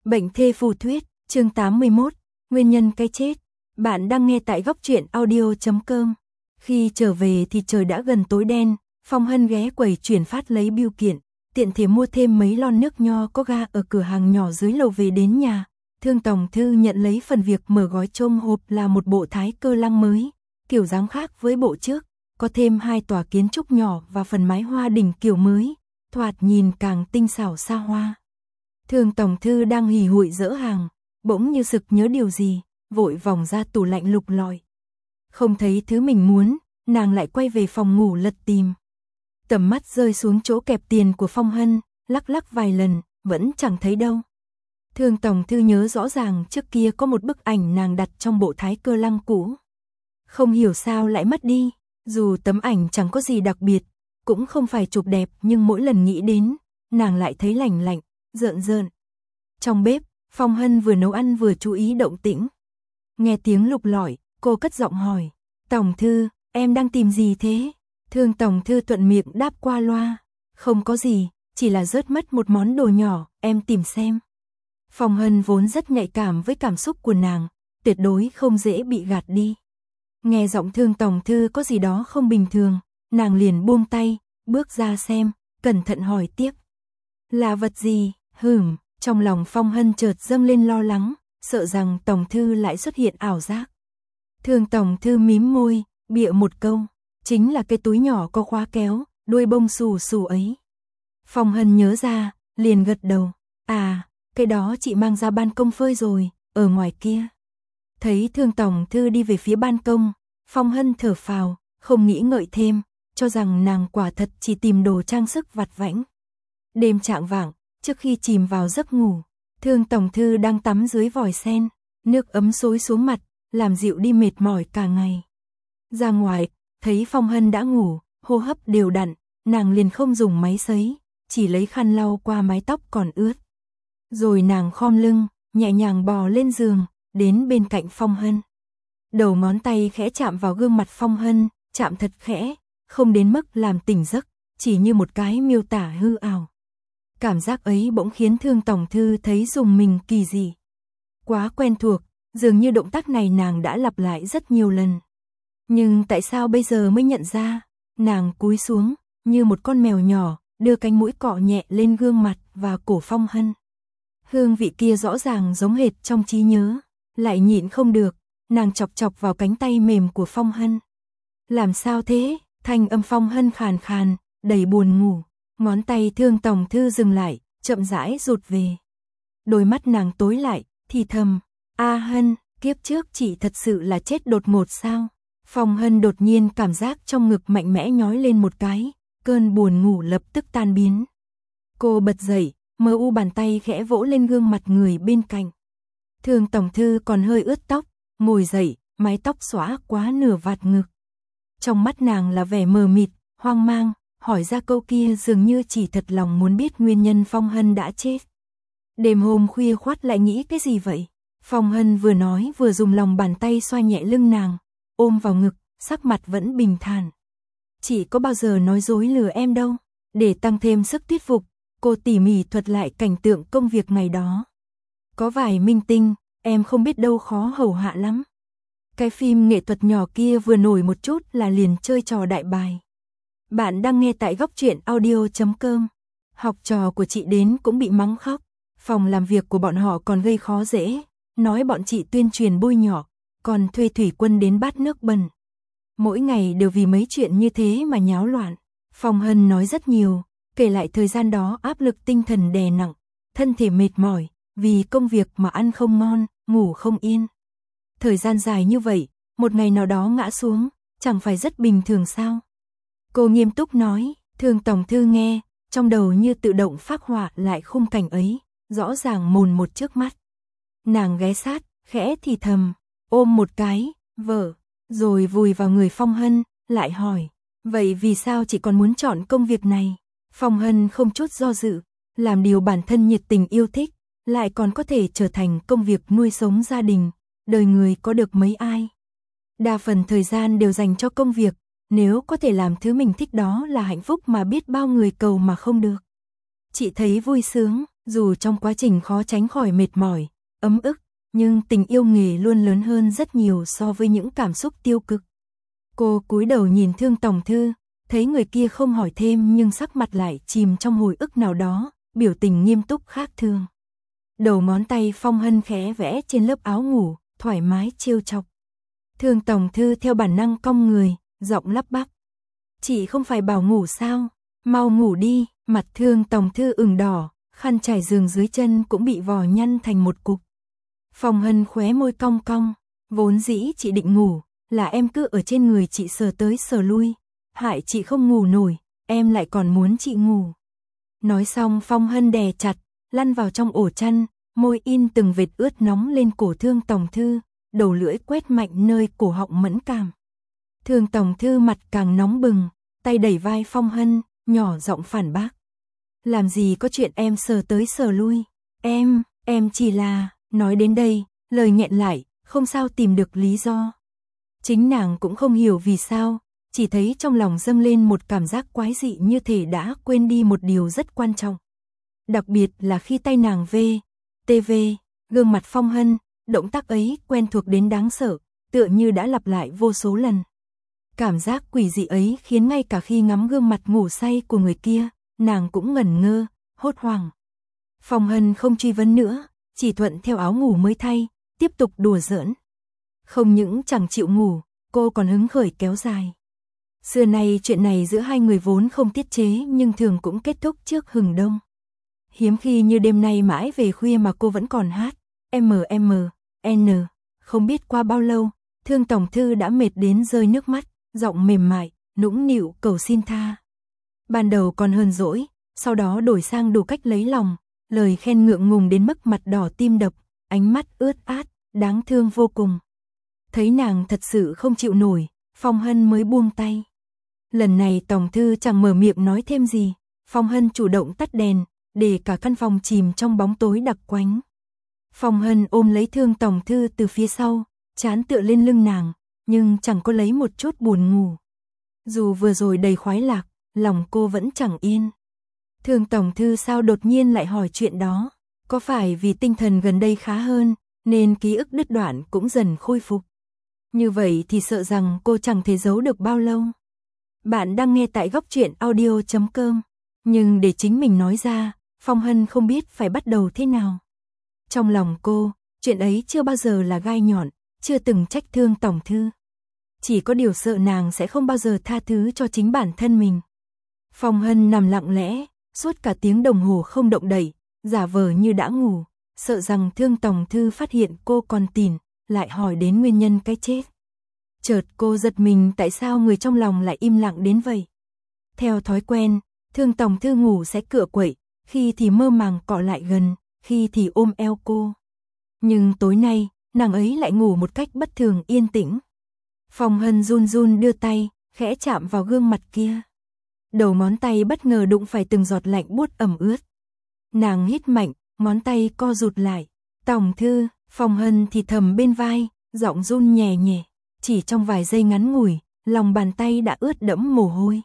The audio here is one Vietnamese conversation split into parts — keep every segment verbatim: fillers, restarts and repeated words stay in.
Bệnh thê phù thuyết, chương tám mươi mốt, nguyên nhân cái chết. Bạn đang nghe tại góc truyện audio chấm com. Khi trở về thì trời đã gần tối đen, Phong Hân ghé quầy chuyển phát lấy bưu kiện, tiện thể mua thêm mấy lon nước nho có ga ở cửa hàng nhỏ dưới lầu về đến nhà. Thương Tổng Thư nhận lấy phần việc mở gói chôm hộp là một bộ thái cơ lăng mới, kiểu dáng khác với bộ trước, có thêm hai tòa kiến trúc nhỏ và phần mái hoa đỉnh kiểu mới, thoạt nhìn càng tinh xảo xa hoa. Thương Tổng Thư đang hì hụi dỡ hàng, bỗng như sực nhớ điều gì, vội vòng ra tủ lạnh lục lọi. Không thấy thứ mình muốn, nàng lại quay về phòng ngủ lật tìm. Tầm mắt rơi xuống chỗ kẹp tiền của Phong Hân, lắc lắc vài lần, vẫn chẳng thấy đâu. Thương Tổng Thư nhớ rõ ràng trước kia có một bức ảnh nàng đặt trong bộ thái cơ lăng cũ. Không hiểu sao lại mất đi, dù tấm ảnh chẳng có gì đặc biệt, cũng không phải chụp đẹp nhưng mỗi lần nghĩ đến, nàng lại thấy lạnh lạnh, rợn rợn. Trong bếp, Phong Hân vừa nấu ăn vừa chú ý động tĩnh. Nghe tiếng lục lọi, cô cất giọng hỏi, Tổng Thư, em đang tìm gì thế? Thương Tổng Thư thuận miệng đáp qua loa, không có gì, chỉ là rớt mất một món đồ nhỏ, em tìm xem. Phong Hân vốn rất nhạy cảm với cảm xúc của nàng, tuyệt đối không dễ bị gạt đi. Nghe giọng Thương Tổng Thư có gì đó không bình thường, nàng liền buông tay, bước ra xem, cẩn thận hỏi tiếp. Là vật gì? Hửm, trong lòng Phong Hân chợt dâng lên lo lắng, sợ rằng Tổng Thư lại xuất hiện ảo giác. Thương Tổng Thư mím môi, bịa một câu, chính là cái túi nhỏ có khóa kéo, đuôi bông xù xù ấy. Phong Hân nhớ ra, liền gật đầu, à, cái đó chị mang ra ban công phơi rồi, ở ngoài kia. Thấy Thương Tổng Thư đi về phía ban công, Phong Hân thở phào, không nghĩ ngợi thêm, cho rằng nàng quả thật chỉ tìm đồ trang sức vặt vãnh. Đêm chạng vạng, trước khi chìm vào giấc ngủ, Thương Tổng Thư đang tắm dưới vòi sen, nước ấm xối xuống mặt, làm dịu đi mệt mỏi cả ngày. Ra ngoài, thấy Phong Hân đã ngủ, hô hấp đều đặn, nàng liền không dùng máy sấy, chỉ lấy khăn lau qua mái tóc còn ướt. Rồi nàng khom lưng, nhẹ nhàng bò lên giường, đến bên cạnh Phong Hân. Đầu ngón tay khẽ chạm vào gương mặt Phong Hân, chạm thật khẽ, không đến mức làm tỉnh giấc, chỉ như một cái miêu tả hư ảo. Cảm giác ấy bỗng khiến Thương Tổng Thư thấy rùng mình kỳ dị. Quá quen thuộc, dường như động tác này nàng đã lặp lại rất nhiều lần. Nhưng tại sao bây giờ mới nhận ra? Nàng cúi xuống, như một con mèo nhỏ, đưa cánh mũi cọ nhẹ lên gương mặt và cổ Phong Hân. Hương vị kia rõ ràng giống hệt trong trí nhớ, lại nhịn không được, nàng chọc chọc vào cánh tay mềm của Phong Hân. Làm sao thế? Thanh âm Phong Hân khàn khàn, đầy buồn ngủ. Ngón tay Thương Tổng Thư dừng lại, chậm rãi rụt về. Đôi mắt nàng tối lại, thì thầm, A Hân, kiếp trước chị thật sự là chết đột ngột sao? Phong Hân đột nhiên cảm giác trong ngực mạnh mẽ nhói lên một cái, cơn buồn ngủ lập tức tan biến. Cô bật dậy, mờ u bàn tay khẽ vỗ lên gương mặt người bên cạnh. Thương Tổng Thư còn hơi ướt tóc, ngồi dậy, mái tóc xõa quá nửa vạt ngực. Trong mắt nàng là vẻ mờ mịt, hoang mang, hỏi ra câu kia dường như chỉ thật lòng muốn biết nguyên nhân Phong Hân đã chết. Đêm hôm khuya khoắt lại nghĩ cái gì vậy? Phong Hân vừa nói vừa dùng lòng bàn tay xoa nhẹ lưng nàng, ôm vào ngực, sắc mặt vẫn bình thản. Chị có bao giờ nói dối lừa em đâu. Để tăng thêm sức thuyết phục, cô tỉ mỉ thuật lại cảnh tượng công việc ngày đó. Có vài minh tinh, em không biết đâu khó hầu hạ lắm. Cái phim nghệ thuật nhỏ kia vừa nổi một chút là liền chơi trò đại bài. Bạn đang nghe tại góc truyện audio chấm com. Học trò của chị đến cũng bị mắng khóc. Phòng làm việc của bọn họ còn gây khó dễ, nói bọn chị tuyên truyền bôi nhọ, còn thuê thủy quân đến bát nước bẩn. Mỗi ngày đều vì mấy chuyện như thế mà nháo loạn. Phong Hân nói rất nhiều, kể lại thời gian đó áp lực tinh thần đè nặng, thân thể mệt mỏi, vì công việc mà ăn không ngon, ngủ không yên. Thời gian dài như vậy, một ngày nào đó ngã xuống, chẳng phải rất bình thường sao? Cô nghiêm túc nói, Thương Tổng Thư nghe, trong đầu như tự động phác họa lại khung cảnh ấy, rõ ràng mồn một trước mắt. Nàng ghé sát, khẽ thì thầm, ôm một cái, vợ, rồi vùi vào người Phong Hân, lại hỏi, vậy vì sao chị còn muốn chọn công việc này? Phong Hân không chút do dự, làm điều bản thân nhiệt tình yêu thích, lại còn có thể trở thành công việc nuôi sống gia đình, đời người có được mấy ai. Đa phần thời gian đều dành cho công việc, nếu có thể làm thứ mình thích đó là hạnh phúc mà biết bao người cầu mà không được. Chị thấy vui sướng, Dù trong quá trình khó tránh khỏi mệt mỏi, ấm ức, nhưng tình yêu nghề luôn lớn hơn rất nhiều so với những cảm xúc tiêu cực. Cô cúi đầu nhìn Thương Tòng Thư, thấy người kia không hỏi thêm nhưng sắc mặt lại chìm trong hồi ức nào đó, biểu tình nghiêm túc khác thường. Đầu ngón tay Phong Hân khẽ vẽ trên lớp áo ngủ, thoải mái trêu chọc. Thương Tòng Thư theo bản năng cong người, giọng lắp bắp. Chị không phải bảo ngủ sao, mau ngủ đi, mặt Thương Tòng Thư ửng đỏ, khăn trải giường dưới chân cũng bị vò nhăn thành một cục. Phong Hân khóe môi cong cong, vốn dĩ chị định ngủ, là em cứ ở trên người chị sờ tới sờ lui, hại chị không ngủ nổi, em lại còn muốn chị ngủ. Nói xong Phong Hân đè chặt, lăn vào trong ổ chăn, môi in từng vệt ướt nóng lên cổ Thương Tòng Thư, đầu lưỡi quét mạnh nơi cổ họng mẫn cảm. Thương Tòng Thư mặt càng nóng bừng, tay đẩy vai Phong Hân, nhỏ giọng phản bác. Làm gì có chuyện em sờ tới sờ lui, em, em chỉ là, nói đến đây, lời nghẹn lại, không sao tìm được lý do. Chính nàng cũng không hiểu vì sao, chỉ thấy trong lòng dâng lên một cảm giác quái dị như thể đã quên đi một điều rất quan trọng. Đặc biệt là khi tay nàng vê, tê vê, gương mặt Phong Hân, động tác ấy quen thuộc đến đáng sợ, tựa như đã lặp lại vô số lần. Cảm giác quỷ dị ấy khiến ngay cả khi ngắm gương mặt ngủ say của người kia, nàng cũng ngẩn ngơ, hốt hoảng. Phong Hân không truy vấn nữa, chỉ thuận theo áo ngủ mới thay, tiếp tục đùa giỡn. Không những chẳng chịu ngủ, cô còn hứng khởi kéo dài. Xưa nay chuyện này giữa hai người vốn không tiết chế nhưng thường cũng kết thúc trước hừng đông. Hiếm khi như đêm nay mãi về khuya mà cô vẫn còn hát, em em en, không biết qua bao lâu, Thương Tòng Thư đã mệt đến rơi nước mắt, giọng mềm mại, nũng nịu cầu xin tha. Ban đầu còn hờn dỗi, sau đó đổi sang đủ cách lấy lòng, lời khen ngượng ngùng đến mức mặt đỏ tim đập, ánh mắt ướt át, đáng thương vô cùng. Thấy nàng thật sự không chịu nổi, Phong Hân mới buông tay. Lần này Tòng Thư chẳng mở miệng nói thêm gì, Phong Hân chủ động tắt đèn, để cả căn phòng chìm trong bóng tối đặc quánh. Phong Hân ôm lấy Thương Tòng Thư từ phía sau, trán tựa lên lưng nàng, nhưng chẳng có lấy một chút buồn ngủ. Dù vừa rồi đầy khoái lạc, lòng cô vẫn chẳng yên. Thương Tòng Thư sao đột nhiên lại hỏi chuyện đó, có phải vì tinh thần gần đây khá hơn, nên ký ức đứt đoạn cũng dần khôi phục. Như vậy thì sợ rằng cô chẳng thể giấu được bao lâu. Bạn đang nghe tại góc truyện audio chấm com, nhưng để chính mình nói ra, Phong Hân không biết phải bắt đầu thế nào. Trong lòng cô, chuyện ấy chưa bao giờ là gai nhọn, chưa từng trách Thương Tòng Thư. Chỉ có điều sợ nàng sẽ không bao giờ tha thứ cho chính bản thân mình. Phong Hân nằm lặng lẽ, suốt cả tiếng đồng hồ không động đậy, giả vờ như đã ngủ, sợ rằng Thương Tòng Thư phát hiện cô còn tìn, lại hỏi đến nguyên nhân cái chết. Chợt cô giật mình tại sao người trong lòng lại im lặng đến vậy. Theo thói quen, Thương Tòng Thư ngủ sẽ cựa quậy, khi thì mơ màng cọ lại gần, khi thì ôm eo cô. Nhưng tối nay, nàng ấy lại ngủ một cách bất thường yên tĩnh. Phong Hân run run đưa tay, khẽ chạm vào gương mặt kia. Đầu ngón tay bất ngờ đụng phải từng giọt lạnh buốt ẩm ướt. Nàng hít mạnh, ngón tay co rụt lại. Tòng Thư, Phong Hân thì thầm bên vai, giọng run nhẹ nhẹ. Chỉ trong vài giây ngắn ngủi, lòng bàn tay đã ướt đẫm mồ hôi.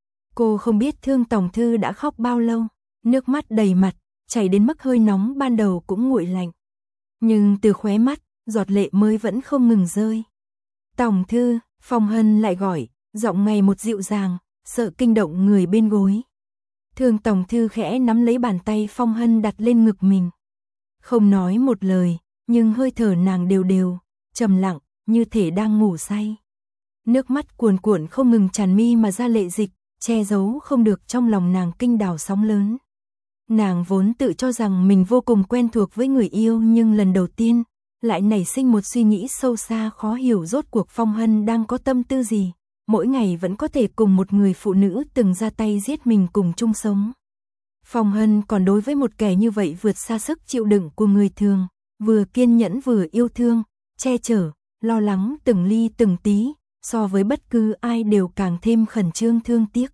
Cô không biết Thương Tòng Thư đã khóc bao lâu, nước mắt đầy mặt, chảy đến mức hơi nóng ban đầu cũng nguội lạnh. Nhưng từ khóe mắt, giọt lệ mới vẫn không ngừng rơi. Tòng Thư, Phong Hân lại gọi, giọng ngày một dịu dàng, sợ kinh động người bên gối. Thương Tòng Thư khẽ nắm lấy bàn tay Phong Hân đặt lên ngực mình. Không nói một lời, nhưng hơi thở nàng đều đều, trầm lặng, như thể đang ngủ say. Nước mắt cuồn cuộn không ngừng tràn mi mà ra lệ dịch, che giấu không được trong lòng nàng kinh đảo sóng lớn. Nàng vốn tự cho rằng mình vô cùng quen thuộc với người yêu nhưng lần đầu tiên, lại nảy sinh một suy nghĩ sâu xa khó hiểu rốt cuộc Phong Hân đang có tâm tư gì, mỗi ngày vẫn có thể cùng một người phụ nữ từng ra tay giết mình cùng chung sống. Phong Hân còn đối với một kẻ như vậy vượt xa sức chịu đựng của người thường, vừa kiên nhẫn vừa yêu thương, che chở, lo lắng từng ly từng tí, so với bất cứ ai đều càng thêm khẩn trương thương tiếc.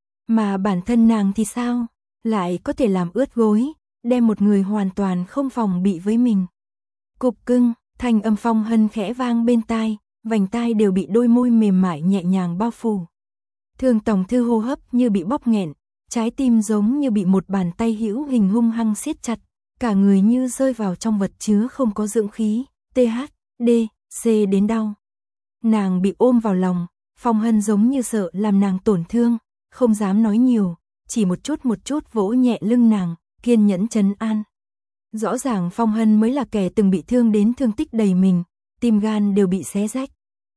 Mà bản thân nàng thì sao? Lại có thể làm ướt gối, đem một người hoàn toàn không phòng bị với mình. Cục cưng, thanh âm Phong Hân khẽ vang bên tai, vành tai đều bị đôi môi mềm mại nhẹ nhàng bao phủ. Thương Tòng Thư hô hấp như bị bóp nghẹn, trái tim giống như bị một bàn tay hữu hình hung hăng siết chặt, cả người như rơi vào trong vật chứa không có dưỡng khí, tê hát đê xê đến đau. Nàng bị ôm vào lòng, Phong Hân giống như sợ làm nàng tổn thương, không dám nói nhiều, chỉ một chút một chút vỗ nhẹ lưng nàng, kiên nhẫn trấn an. Rõ ràng Phong Hân mới là kẻ từng bị thương đến thương tích đầy mình, tim gan đều bị xé rách.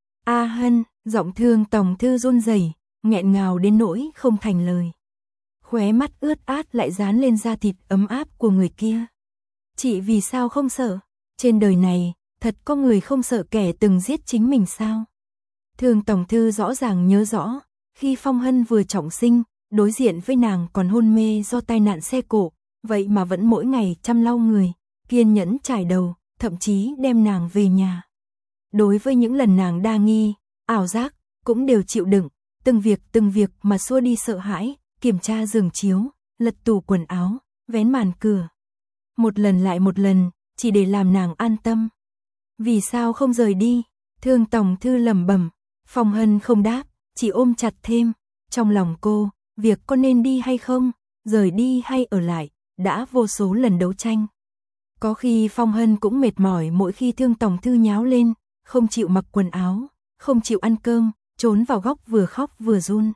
A Hân, giọng Thương Tòng Thư run rẩy, nghẹn ngào đến nỗi không thành lời. Khóe mắt ướt át lại dán lên da thịt ấm áp của người kia. Chị vì sao không sợ? Trên đời này, thật có người không sợ kẻ từng giết chính mình sao? Thương Tòng Thư rõ ràng nhớ rõ, khi Phong Hân vừa trọng sinh, đối diện với nàng còn hôn mê do tai nạn xe cộ, vậy mà vẫn mỗi ngày chăm lau người, kiên nhẫn trải đầu, thậm chí đem nàng về nhà. Đối với những lần nàng đa nghi, ảo giác, cũng đều chịu đựng, từng việc từng việc mà xua đi sợ hãi, kiểm tra giường chiếu, lật tủ quần áo, vén màn cửa. Một lần lại một lần, chỉ để làm nàng an tâm. Vì sao không rời đi? Thương Tòng Thư lẩm bẩm. Phong Hân không đáp, chỉ ôm chặt thêm. Trong lòng cô, việc có nên đi hay không, rời đi hay ở lại, đã vô số lần đấu tranh. Có khi Phong Hân cũng mệt mỏi mỗi khi Thương Tòng Thư nháo lên, không chịu mặc quần áo, không chịu ăn cơm, trốn vào góc vừa khóc vừa run.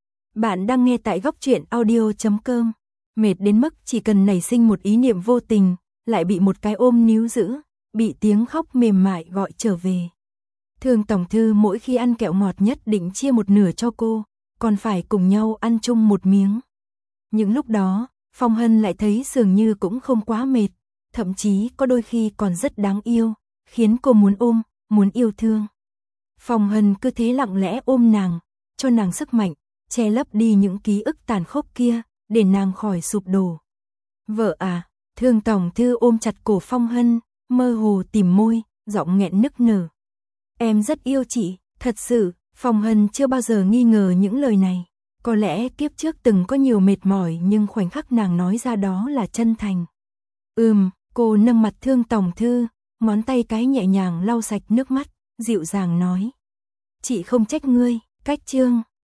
Bạn đang nghe tại góc truyện audio chấm com. Mệt đến mức chỉ cần nảy sinh một ý niệm vô tình, lại bị một cái ôm níu giữ, bị tiếng khóc mềm mại gọi trở về. Thương Tòng Thư mỗi khi ăn kẹo ngọt nhất định chia một nửa cho cô, còn phải cùng nhau ăn chung một miếng. Những lúc đó, Phong Hân lại thấy dường như cũng không quá mệt, thậm chí có đôi khi còn rất đáng yêu, khiến cô muốn ôm, muốn yêu thương. Phong Hân cứ thế lặng lẽ ôm nàng, cho nàng sức mạnh, che lấp đi những ký ức tàn khốc kia, để nàng khỏi sụp đổ. Vợ à, Thương Tòng Thư ôm chặt cổ Phong Hân, mơ hồ tìm môi, giọng nghẹn nức nở. Em rất yêu chị, thật sự. Phong Hân chưa bao giờ nghi ngờ những lời này. Có lẽ kiếp trước từng có nhiều mệt mỏi nhưng khoảnh khắc nàng nói ra đó là chân thành. Ừm, cô nâng mặt Thương Tòng Thư, ngón tay cái nhẹ nhàng lau sạch nước mắt, dịu dàng nói. Chị không trách ngươi, cách chương.